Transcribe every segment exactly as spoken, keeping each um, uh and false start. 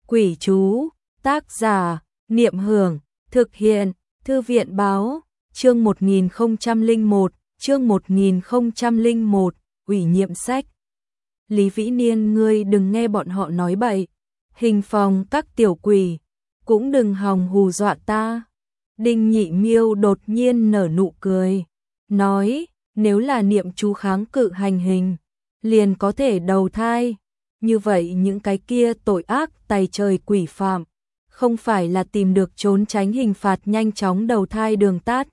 Quỷ chú, tác giả, Niệm Hưởng, thực hiện, Thư viện báo, chương một nghìn không trăm lẻ một, chương một nghìn không trăm lẻ một, ủy nhiệm sách. Lý Vĩ Niên, ngươi đừng nghe bọn họ nói bậy, hình phòng các tiểu quỷ, cũng đừng hòng hù dọa ta. Đinh Nhị Miêu đột nhiên nở nụ cười, nói, nếu là niệm chú kháng cự hành hình, liền có thể đầu thai. Như vậy những cái kia tội ác tày trời quỷ phạm, không phải là tìm được trốn tránh hình phạt nhanh chóng đầu thai đường tắt.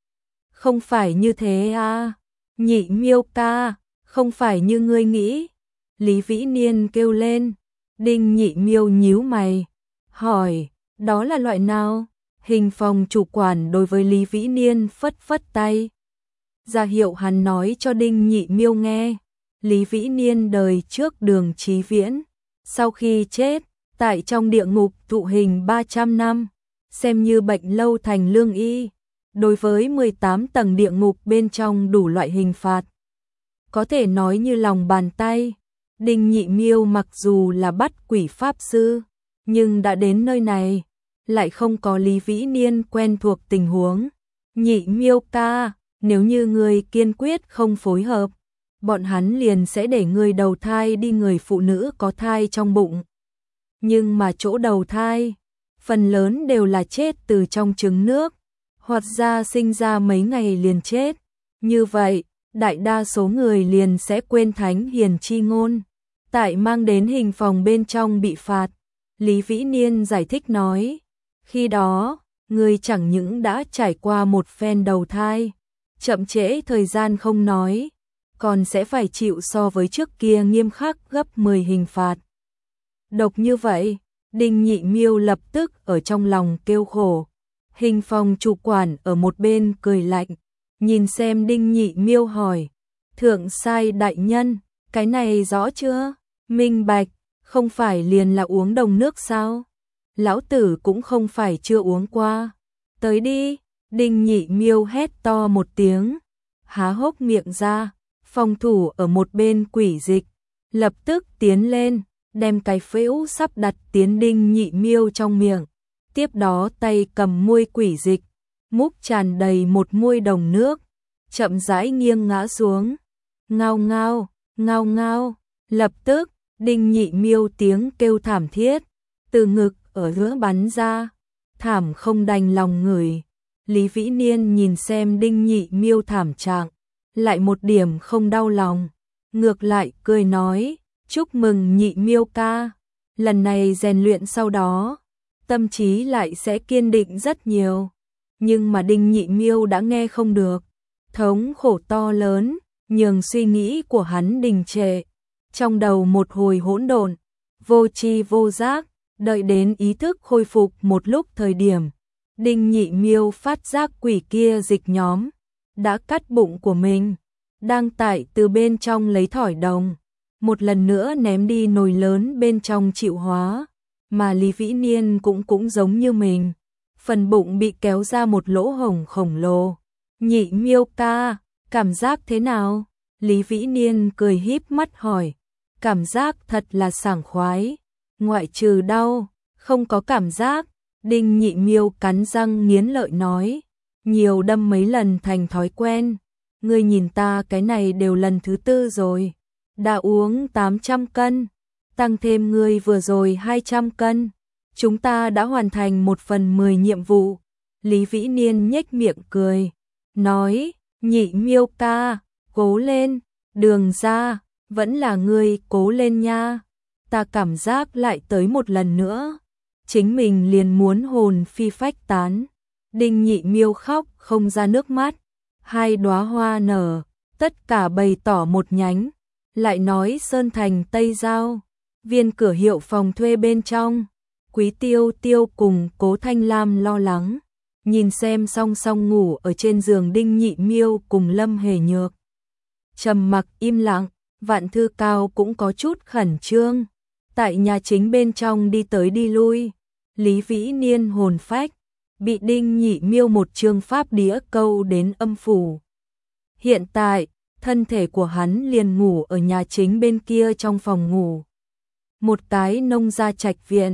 Không phải như thế à, Nhị Miêu ca, không phải như ngươi nghĩ. Lý Vĩ Niên kêu lên. Đinh Nhị Miêu nhíu mày, hỏi, đó là loại nào? Hình phòng chủ quản đối với Lý Vĩ Niên phất phất tay, ra hiệu hắn nói cho Đinh Nhị Miêu nghe. Lý Vĩ Niên đời trước Đường Chí Viễn, sau khi chết, tại trong địa ngục thụ hình ba trăm năm, xem như bệnh lâu thành lương y. Đối với mười tám tầng địa ngục bên trong đủ loại hình phạt, có thể nói như lòng bàn tay. Đinh Nhị Miêu mặc dù là bắt quỷ pháp sư, nhưng đã đến nơi này, lại không có Lý Vĩ Niên quen thuộc tình huống. Nhị Miêu ca, nếu như người kiên quyết không phối hợp, bọn hắn liền sẽ để người đầu thai đi người phụ nữ có thai trong bụng. Nhưng mà chỗ đầu thai, phần lớn đều là chết từ trong trứng nước, hoặc ra sinh ra mấy ngày liền chết. Như vậy, đại đa số người liền sẽ quên thánh hiền chi ngôn, tại mang đến hình phòng bên trong bị phạt. Lý Vĩ Niên giải thích nói, khi đó, người chẳng những đã trải qua một phen đầu thai, chậm trễ thời gian không nói, còn sẽ phải chịu so với trước kia nghiêm khắc gấp mười hình phạt. Độc như vậy, Đinh Nhị Miêu lập tức ở trong lòng kêu khổ. Hình phòng chủ quản ở một bên cười lạnh, nhìn xem Đinh Nhị Miêu hỏi, thượng sai đại nhân, cái này rõ chưa? Minh bạch, không phải liền là uống đồng nước sao? Lão tử cũng không phải chưa uống qua. Tới đi, Đinh Nhị Miêu hét to một tiếng, há hốc miệng ra. Phòng thủ ở một bên quỷ dịch lập tức tiến lên, đem cái phễu sắp đặt tiến Đinh Nhị Miêu trong miệng. Tiếp đó tay cầm muôi quỷ dịch, múc tràn đầy một muôi đồng nước, chậm rãi nghiêng ngã xuống. Ngao ngao, ngao ngao, lập tức, Đinh Nhị Miêu tiếng kêu thảm thiết, từ ngực ở giữa bắn ra, thảm không đành lòng ngửi. Lý Vĩ Niên nhìn xem Đinh Nhị Miêu thảm trạng, lại một điểm không đau lòng, ngược lại cười nói, chúc mừng Nhị Miêu ca, lần này rèn luyện sau đó, tâm trí lại sẽ kiên định rất nhiều. Nhưng mà Đinh Nhị Miêu đã nghe không được, thống khổ to lớn, nhường suy nghĩ của hắn đình trệ, trong đầu một hồi hỗn độn, vô tri vô giác, đợi đến ý thức khôi phục một lúc thời điểm, Đinh Nhị Miêu phát giác quỷ kia dịch nhóm đã cắt bụng của mình, đang tại từ bên trong lấy thỏi đồng, một lần nữa ném đi nồi lớn bên trong chịu hóa, mà Lý Vĩ Niên cũng cũng giống như mình, phần bụng bị kéo ra một lỗ hổng khổng lồ. Nhị Miêu ca, cảm giác thế nào? Lý Vĩ Niên cười híp mắt hỏi, cảm giác thật là sảng khoái, ngoại trừ đau, không có cảm giác. Đinh Nhị Miêu cắn răng nghiến lợi nói, nhiều đâm mấy lần thành thói quen, ngươi nhìn ta cái này đều lần thứ tư rồi, đã uống tám trăm cân, tăng thêm ngươi vừa rồi hai trăm cân, chúng ta đã hoàn thành một phần mười nhiệm vụ. Lý Vĩ Niên nhếch miệng cười, nói, Nhị Miêu ca, cố lên, đường ra, vẫn là ngươi cố lên nha, ta cảm giác lại tới một lần nữa, chính mình liền muốn hồn phi phách tán. Đinh Nhị Miêu khóc không ra nước mắt, hai đóa hoa nở, tất cả bày tỏ một nhánh, lại nói Sơn Thành Tây Giao, viên cửa hiệu phòng thuê bên trong, Quý Tiêu Tiêu cùng Cố Thanh Lam lo lắng, nhìn xem song song ngủ ở trên giường Đinh Nhị Miêu cùng Lâm Hề Nhược. Trầm mặc im lặng, Vạn Thư Cao cũng có chút khẩn trương, tại nhà chính bên trong đi tới đi lui, Lý Vĩ Niên hồn phách, bị Đinh Nhị Miêu một chương pháp đĩa câu đến âm phủ. Hiện tại, thân thể của hắn liền ngủ ở nhà chính bên kia trong phòng ngủ. Một cái nông gia trạch viện,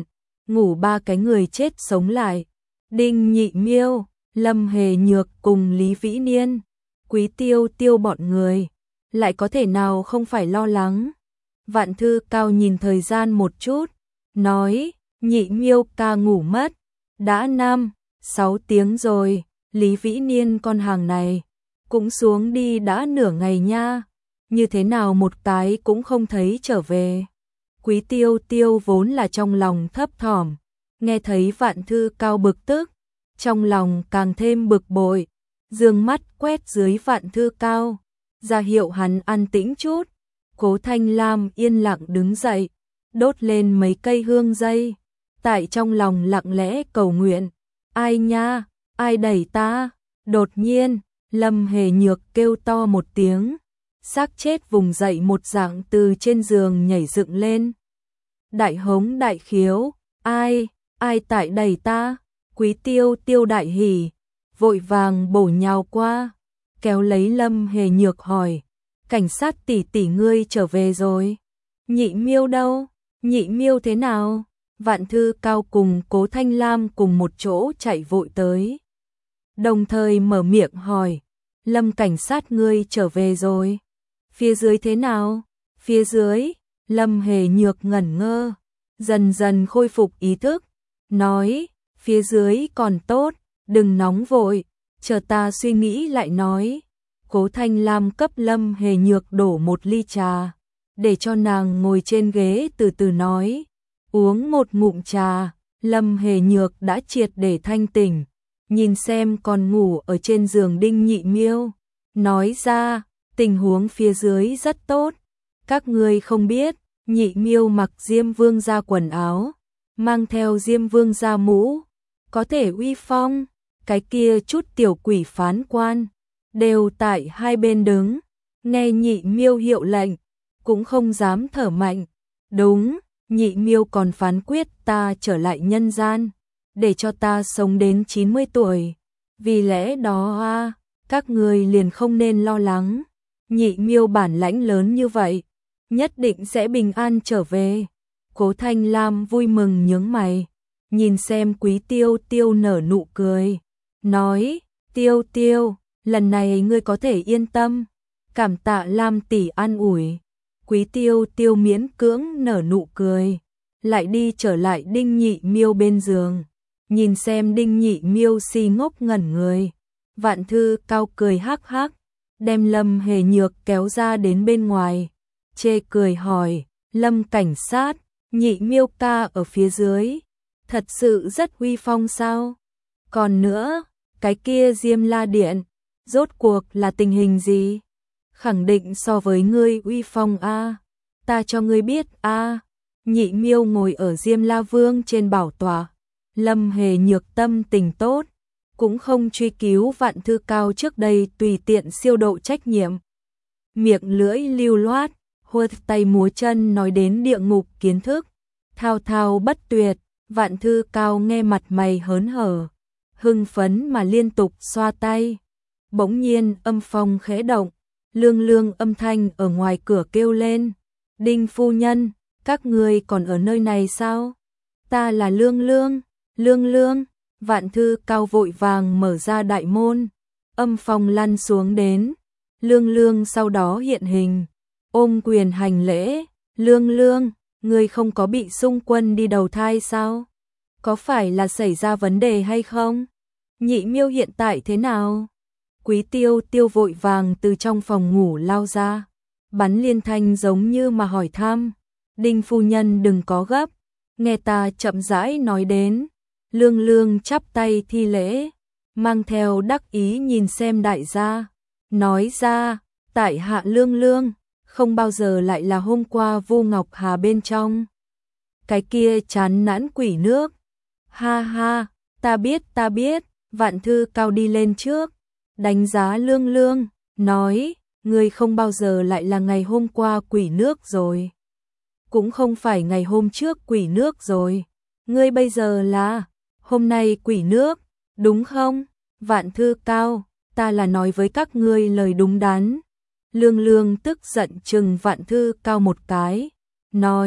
ngủ ba cái người chết sống lại. Đinh Nhị Miêu, Lâm Hề Nhược cùng Lý Vĩ Niên, Quý Tiêu Tiêu bọn người, lại có thể nào không phải lo lắng. Vạn Thư Cao nhìn thời gian một chút, nói, Nhị Miêu ca ngủ mất, đã năm, sáu tiếng rồi, Lý Vĩ Niên con hàng này, cũng xuống đi đã nửa ngày nha, như thế nào một cái cũng không thấy trở về. Quý Tiêu Tiêu vốn là trong lòng thấp thỏm, nghe thấy Vạn Thư Cao bực tức, trong lòng càng thêm bực bội, dương mắt quét dưới Vạn Thư Cao, ra hiệu hắn an tĩnh chút. Cố Thanh Lam yên lặng đứng dậy, đốt lên mấy cây hương dây, tại trong lòng lặng lẽ cầu nguyện. Ai nha, ai đẩy ta? Đột nhiên, Lâm Hề Nhược kêu to một tiếng, xác chết vùng dậy một dạng từ trên giường nhảy dựng lên. Đại hống đại khiếu, ai, ai tại đẩy ta? Quý Tiêu Tiêu đại hỉ, vội vàng bổ nhào qua, kéo lấy Lâm Hề Nhược hỏi, cảnh sát tỷ tỷ ngươi trở về rồi. Nhị Miêu đâu? Nhị Miêu thế nào? Vạn Thư Cao cùng Cố Thanh Lam cùng một chỗ chạy vội tới, đồng thời mở miệng hỏi, Lâm cảnh sát ngươi trở về rồi. Phía dưới thế nào? Phía dưới, Lâm Hề Nhược ngẩn ngơ, dần dần khôi phục ý thức, nói, phía dưới còn tốt, đừng nóng vội, chờ ta suy nghĩ lại nói. Cố Thanh Lam cấp Lâm Hề Nhược đổ một ly trà, để cho nàng ngồi trên ghế từ từ nói. Uống một ngụm trà, Lâm Hề Nhược đã triệt để thanh tỉnh, nhìn xem còn ngủ ở trên giường Đinh Nhị Miêu, nói ra, tình huống phía dưới rất tốt. Các ngươi không biết, Nhị Miêu mặc Diêm Vương gia quần áo, mang theo Diêm Vương gia mũ, có thể uy phong, cái kia chút tiểu quỷ phán quan đều tại hai bên đứng, nghe Nhị Miêu hiệu lệnh, cũng không dám thở mạnh. Đúng, Nhị Miêu còn phán quyết ta trở lại nhân gian, để cho ta sống đến chín mươi tuổi. Vì lẽ đó a, à, các người liền không nên lo lắng. Nhị Miêu bản lãnh lớn như vậy, nhất định sẽ bình an trở về. Cố Thanh Lam vui mừng nhướng mày, nhìn xem Quý Tiêu Tiêu nở nụ cười, nói, Tiêu Tiêu, lần này ngươi có thể yên tâm, cảm tạ Lam tỷ an ủi. Quý Tiêu Tiêu miễn cưỡng nở nụ cười, lại đi trở lại Đinh Nhị Miêu bên giường, nhìn xem Đinh Nhị Miêu si ngốc ngẩn người. Vạn Thư Cao cười hắc hắc, đem Lâm Hề Nhược kéo ra đến bên ngoài, chê cười hỏi, Lâm cảnh sát, Nhị Miêu ca ở phía dưới, thật sự rất uy phong sao? Còn nữa, cái kia Diêm La Điện, rốt cuộc là tình hình gì? Khẳng định so với ngươi uy phong a, ta cho ngươi biết a. Nhị Miêu ngồi ở Diêm La Vương trên bảo tọa, Lâm Hề Nhược tâm tình tốt, cũng không truy cứu Vạn Thư Cao trước đây tùy tiện siêu độ trách nhiệm. Miệng lưỡi lưu loát, huột tay múa chân nói đến địa ngục kiến thức, thao thao bất tuyệt. Vạn Thư Cao nghe mặt mày hớn hở, hưng phấn mà liên tục xoa tay. Bỗng nhiên âm phong khẽ động, lương lương âm thanh ở ngoài cửa kêu lên, Đinh phu nhân, các ngươi còn ở nơi này sao? Ta là Lương Lương, Lương Lương. Vạn Thư Cao vội vàng mở ra đại môn, âm phong lăn xuống đến, Lương Lương sau đó hiện hình, ôm quyền hành lễ, Lương Lương, ngươi không có bị xung quân đi đầu thai sao? Có phải là xảy ra vấn đề hay không? Nhị Miêu hiện tại thế nào? Quý Tiêu Tiêu vội vàng từ trong phòng ngủ lao ra, bắn liên thanh giống như mà hỏi thăm. Đinh phu nhân đừng có gấp, nghe ta chậm rãi nói đến. Lương Lương chắp tay thi lễ, mang theo đắc ý nhìn xem đại gia, nói ra, tại hạ Lương Lương, không bao giờ lại là hôm qua Vu Ngọc Hà bên trong cái kia chán nản quỷ nước. Ha ha, ta biết ta biết. Vạn Thư Cao đi lên trước, đánh giá Lương Lương, nói, ngươi không bao giờ lại là ngày hôm qua quỷ nước rồi, cũng không phải ngày hôm trước quỷ nước rồi, ngươi bây giờ là hôm nay quỷ nước, đúng không? Vạn Thư Cao, ta là nói với các ngươi lời đúng đắn. Lương Lương tức giận chừng Vạn Thư Cao một cái, nói,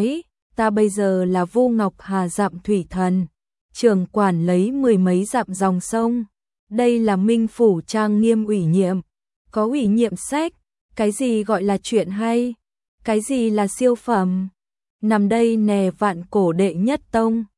ta bây giờ là Vu Ngọc Hà dặm thủy thần, trưởng quản lấy mười mấy dặm dòng sông. Đây là minh phủ trang nghiêm ủy nhiệm, có ủy nhiệm sách, cái gì gọi là chuyện hay, cái gì là siêu phẩm. Nằm đây nè vạn cổ đệ nhất tông,